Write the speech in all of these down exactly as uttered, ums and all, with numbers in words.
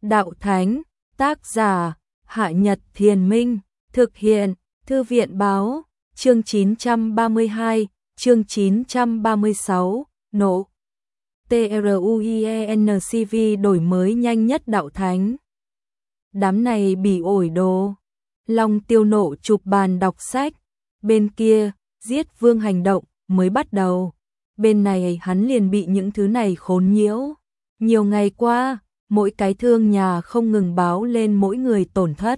Đạo Thánh, tác giả, Hạ Nhật Thiền Minh, thực hiện, Thư viện Báo, chương chín trăm ba mươi hai, chương chín trăm ba mươi sáu, nộ. TRUIENCV đổi mới nhanh nhất Đạo Thánh. Đám này bị ổi đồ. Long Tiêu nộ chụp bàn đọc sách. Bên kia, giết vương hành động mới bắt đầu. Bên này hắn liền bị những thứ này khốn nhiễu. Nhiều ngày qua, mỗi cái thương nhà không ngừng báo lên mỗi người tổn thất.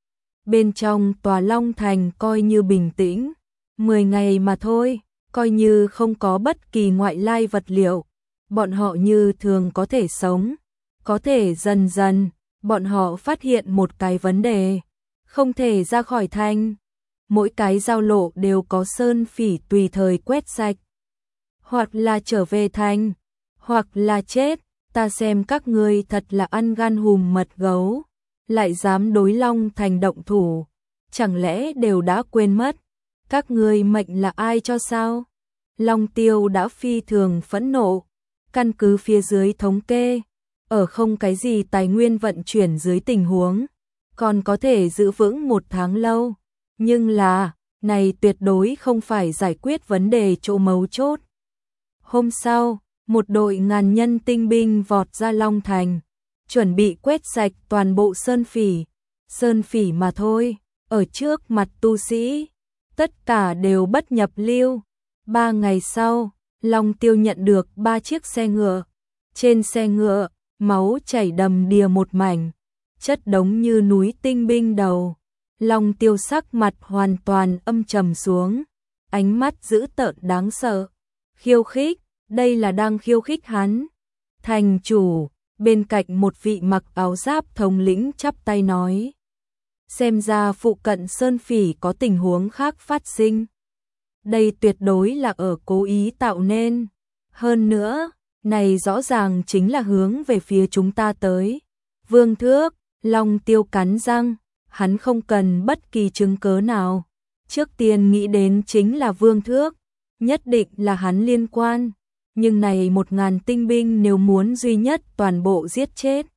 Bên trong tòa Long Thành coi như bình tĩnh. Mười ngày mà thôi, coi như không có bất kỳ ngoại lai vật liệu. Bọn họ như thường có thể sống. Có thể dần dần, bọn họ phát hiện một cái vấn đề. Không thể ra khỏi thành. Mỗi cái giao lộ đều có sơn phỉ tùy thời quét sạch. Hoặc là trở về thành, hoặc là chết. Ta xem các ngươi thật là ăn gan hùm mật gấu. Lại dám đối Long Thành động thủ. Chẳng lẽ đều đã quên mất. Các ngươi mệnh là ai cho sao? Long Tiêu đã phi thường phẫn nộ. Căn cứ phía dưới thống kê, ở không cái gì tài nguyên vận chuyển dưới tình huống, còn có thể giữ vững một tháng lâu. Nhưng là, này tuyệt đối không phải giải quyết vấn đề chỗ mấu chốt. Hôm sau, một đội ngàn nhân tinh binh vọt ra Long Thành, chuẩn bị quét sạch toàn bộ sơn phỉ. Sơn phỉ mà thôi, ở trước mặt tu sĩ, tất cả đều bất nhập lưu. Ba ngày sau, Long Tiêu nhận được ba chiếc xe ngựa. Trên xe ngựa, máu chảy đầm đìa một mảnh, chất đống như núi tinh binh đầu. Long Tiêu sắc mặt hoàn toàn âm trầm xuống, ánh mắt dữ tợn đáng sợ. Khiêu khích, đây là đang khiêu khích hắn. Thành chủ, bên cạnh một vị mặc áo giáp thống lĩnh chắp tay nói. Xem ra phụ cận sơn phỉ có tình huống khác phát sinh. Đây tuyệt đối là ở cố ý tạo nên. Hơn nữa, này rõ ràng chính là hướng về phía chúng ta tới. Vương Thước, Long Tiêu cắn răng, hắn không cần bất kỳ chứng cớ nào. Trước tiên nghĩ đến chính là Vương Thước, nhất định là hắn liên quan. Nhưng này một ngàn tinh binh nếu muốn duy nhất toàn bộ giết chết,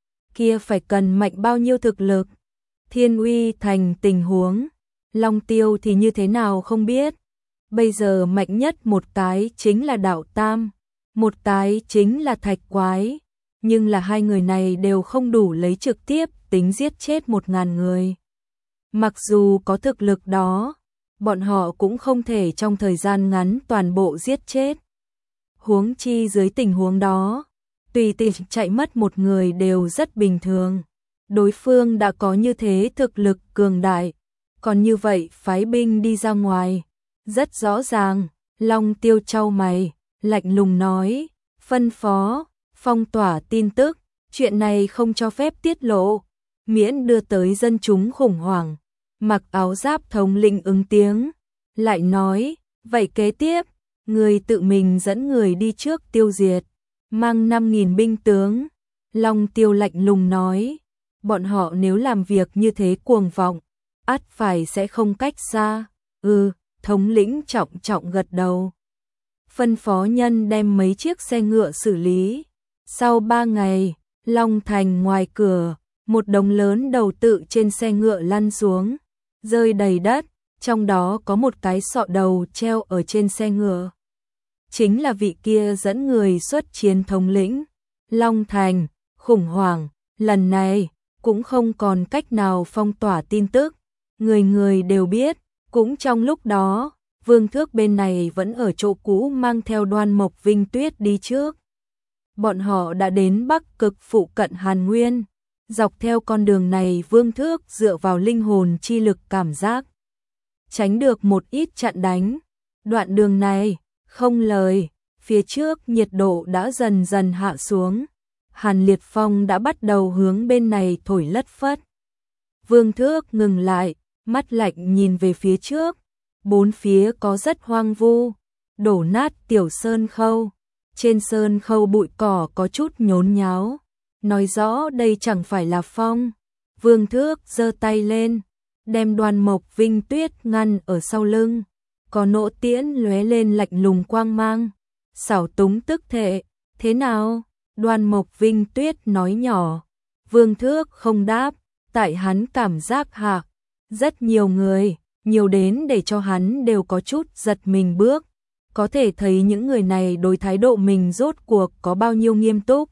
kia phải cần mạnh bao nhiêu thực lực. Thiên Uy Thành tình huống, Long Tiêu thì như thế nào không biết. Bây giờ mạnh nhất một cái chính là Đạo Tam, một cái chính là Thạch Quái. Nhưng là hai người này đều không đủ lấy trực tiếp tính giết chết một ngàn người. Mặc dù có thực lực đó, bọn họ cũng không thể trong thời gian ngắn toàn bộ giết chết. Huống chi dưới tình huống đó, tùy tiện chạy mất một người đều rất bình thường. Đối phương đã có như thế thực lực cường đại, còn như vậy phái binh đi ra ngoài. Rất rõ ràng, Long Tiêu chau mày, lạnh lùng nói, phân phó, phong tỏa tin tức, chuyện này không cho phép tiết lộ, miễn đưa tới dân chúng khủng hoảng. Mặc áo giáp thống lĩnh ứng tiếng, lại nói, vậy kế tiếp, người tự mình dẫn người đi trước tiêu diệt, mang năm nghìn binh tướng. Long Tiêu lạnh lùng nói, bọn họ nếu làm việc như thế cuồng vọng, ắt phải sẽ không cách xa. Ừ, thống lĩnh trọng trọng gật đầu. Phân phó nhân đem mấy chiếc xe ngựa xử lý. Sau ba ngày, Long Thành ngoài cửa, một đống lớn đầu tự trên xe ngựa lăn xuống, rơi đầy đất, trong đó có một cái sọ đầu treo ở trên xe ngựa. Chính là vị kia dẫn người xuất chiến thống lĩnh. Long Thành, khủng hoảng, lần này, cũng không còn cách nào phong tỏa tin tức. Người người đều biết, cũng trong lúc đó, Vương Thước bên này vẫn ở chỗ cũ mang theo Đoan Mộc Vinh Tuyết đi trước. Bọn họ đã đến Bắc Cực phụ cận Hàn Nguyên. Dọc theo con đường này Vương Thước dựa vào linh hồn chi lực cảm giác, tránh được một ít chặn đánh. Đoạn đường này, không lời, phía trước nhiệt độ đã dần dần hạ xuống. Hàn liệt phong đã bắt đầu hướng bên này thổi lất phất. Vương Thước ngừng lại, mắt lạnh nhìn về phía trước. Bốn phía có rất hoang vu, đổ nát tiểu sơn khâu. Trên sơn khâu bụi cỏ có chút nhốn nháo, nói rõ đây chẳng phải là phong. Vương Thước giơ tay lên, đem Đoan Mộc Vinh Tuyết ngăn ở sau lưng. Có nỗ tiễn lóe lên lạnh lùng quang mang. Xảo túng tức thệ, thế nào? Đoan Mộc Vinh Tuyết nói nhỏ. Vương Thước không đáp, tại hắn cảm giác hạ, rất nhiều người, nhiều đến để cho hắn đều có chút giật mình bước. Có thể thấy những người này đối thái độ mình rốt cuộc có bao nhiêu nghiêm túc.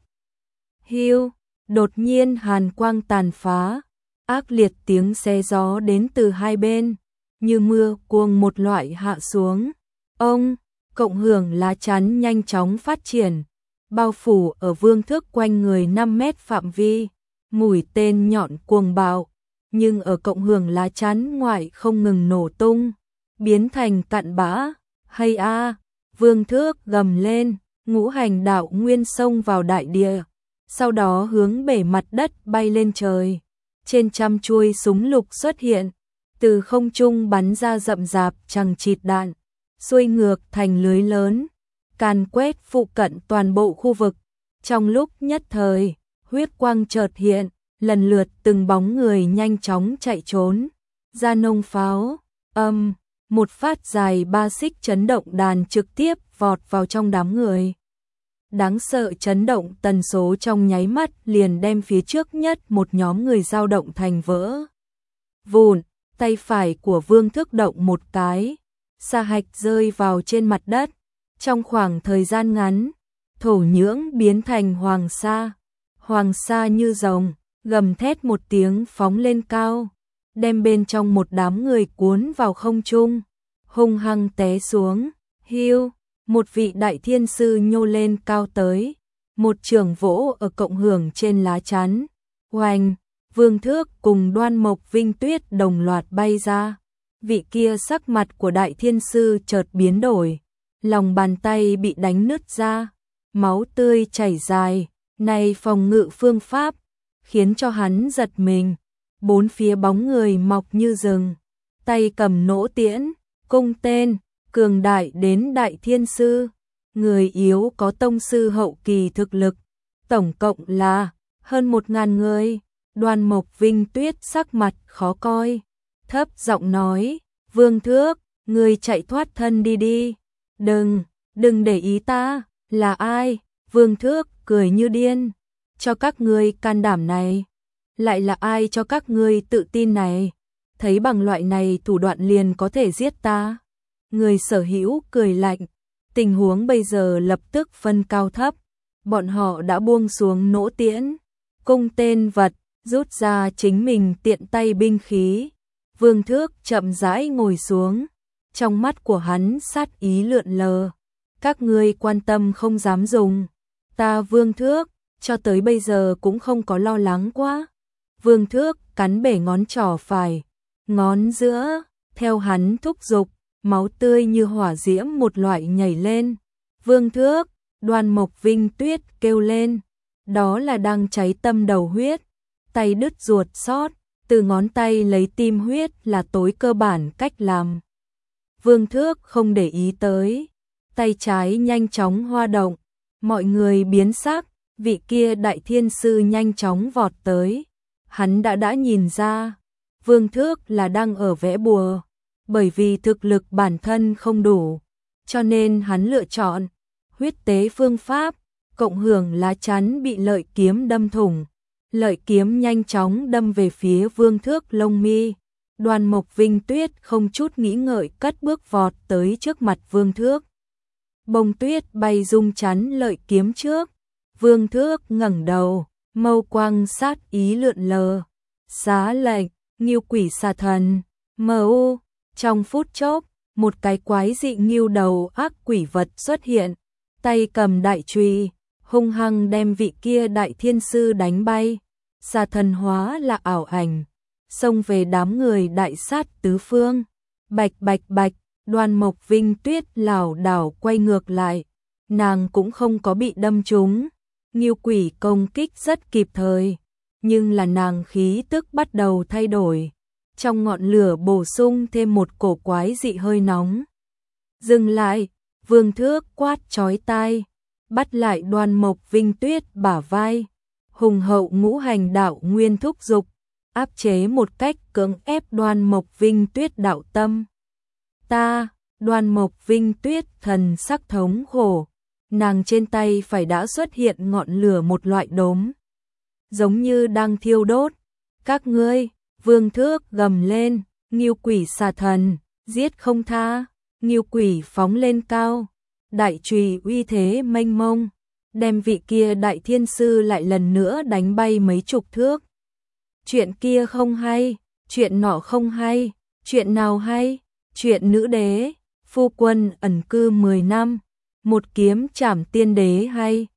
Hiu, đột nhiên hàn quang tàn phá, ác liệt tiếng xé gió đến từ hai bên, như mưa cuồng một loại hạ xuống. Ông, cộng hưởng lá chắn nhanh chóng phát triển, bao phủ ở Vương Thước quanh người năm mét phạm vi, mũi tên nhọn cuồng bạo, nhưng ở cộng hưởng lá chắn ngoại không ngừng nổ tung, biến thành cặn bã. Hay a, Vương Thước gầm lên, ngũ hành đạo nguyên xông vào đại địa, sau đó hướng bể mặt đất bay lên trời. Trên trăm chuôi súng lục xuất hiện, từ không trung bắn ra rậm rạp chằng chịt đạn, xuôi ngược thành lưới lớn, càn quét phụ cận toàn bộ khu vực. Trong lúc nhất thời, huyết quang chợt hiện, lần lượt từng bóng người nhanh chóng chạy trốn. Ra nông pháo, âm, một phát dài ba xích chấn động đàn trực tiếp vọt vào trong đám người. Đáng sợ chấn động tần số trong nháy mắt liền đem phía trước nhất một nhóm người dao động thành vỡ vụn. Tay phải của Vương Thước động một cái, sa hạch rơi vào trên mặt đất. Trong khoảng thời gian ngắn, thổ nhưỡng biến thành hoàng sa. Hoàng sa như rồng, gầm thét một tiếng phóng lên cao, đem bên trong một đám người cuốn vào không trung, hung hăng té xuống. Hiu, một vị đại thiên sư nhô lên cao tới, một trường vỗ ở cộng hưởng trên lá chắn. Oanh, Vương Thước cùng Đoan Mộc Vinh Tuyết đồng loạt bay ra. Vị kia sắc mặt của đại thiên sư chợt biến đổi, lòng bàn tay bị đánh nứt ra, máu tươi chảy dài. Này phòng ngự phương pháp khiến cho hắn giật mình. Bốn phía bóng người mọc như rừng, tay cầm nỗ tiễn, cung tên, cường đại đến đại thiên sư, người yếu có tông sư hậu kỳ thực lực, tổng cộng là hơn một ngàn người. Đoan Mộc Vinh Tuyết sắc mặt khó coi, thấp giọng nói, Vương Thước, người chạy thoát thân đi đi, đừng, đừng để ý ta, là ai? Vương Thước cười như điên, cho các ngươi can đảm này, lại là ai cho các ngươi tự tin này, thấy bằng loại này thủ đoạn liền có thể giết ta. Người sở hữu cười lạnh, tình huống bây giờ lập tức phân cao thấp, bọn họ đã buông xuống nỗ tiễn, cung tên vật, rút ra chính mình tiện tay binh khí. Vương Thước chậm rãi ngồi xuống, trong mắt của hắn sát ý lượn lờ, các ngươi quan tâm không dám dùng, ta Vương Thước cho tới bây giờ cũng không có lo lắng quá. Vương Thước cắn bể ngón trỏ phải, ngón giữa, theo hắn thúc giục, máu tươi như hỏa diễm một loại nhảy lên. Vương Thước, Đoan Mộc Vinh Tuyết kêu lên, đó là đang cháy tâm đầu huyết, tay đứt ruột sót, từ ngón tay lấy tim huyết là tối cơ bản cách làm. Vương Thước không để ý tới, tay trái nhanh chóng hoa động, mọi người biến sắc. Vị kia đại thiên sư nhanh chóng vọt tới, hắn đã đã nhìn ra, Vương Thước là đang ở vẽ bùa, bởi vì thực lực bản thân không đủ, cho nên hắn lựa chọn huyết tế phương pháp, cộng hưởng lá chắn bị lợi kiếm đâm thủng, lợi kiếm nhanh chóng đâm về phía Vương Thước lông mi. Đoan Mộc Vinh Tuyết không chút nghĩ ngợi cất bước vọt tới trước mặt Vương Thước. Bông tuyết bay rung chắn lợi kiếm trước. Vương Thước ngẩng đầu, mâu quang sát ý lượn lờ. Xá lệnh, Ngưu Quỷ Xà Thần, em u. Trong phút chốc, một cái quái dị ngưu đầu ác quỷ vật xuất hiện, tay cầm đại chùy, hung hăng đem vị kia đại thiên sư đánh bay. Xà thần hóa là ảo ảnh, xông về đám người đại sát tứ phương. Bạch bạch bạch, Đoan Mộc Vinh Tuyết lảo đảo quay ngược lại, nàng cũng không có bị đâm trúng. Ngưu quỷ công kích rất kịp thời, nhưng là nàng khí tức bắt đầu thay đổi. Trong ngọn lửa bổ sung thêm một cổ quái dị hơi nóng. Dừng lại, Vương Thước quát chói tai, bắt lại Đoan Mộc Vinh Tuyết bả vai. Hùng hậu ngũ hành đạo nguyên thúc dục, áp chế một cách cưỡng ép Đoan Mộc Vinh Tuyết đạo tâm. Ta, Đoan Mộc Vinh Tuyết thần sắc thống khổ, nàng trên tay phải đã xuất hiện ngọn lửa một loại đốm. giống như đang thiêu đốt. Các ngươi, Vương Thước gầm lên, Ngưu Quỷ xà thần, giết không tha. Ngưu Quỷ phóng lên cao, đại chùy uy thế mênh mông, đem vị kia đại thiên sư lại lần nữa đánh bay mấy chục thước. Chuyện kia không hay, chuyện nọ không hay, chuyện nào hay? Chuyện nữ đế, phu quân ẩn cư mười năm, một kiếm trảm tiên đế hay.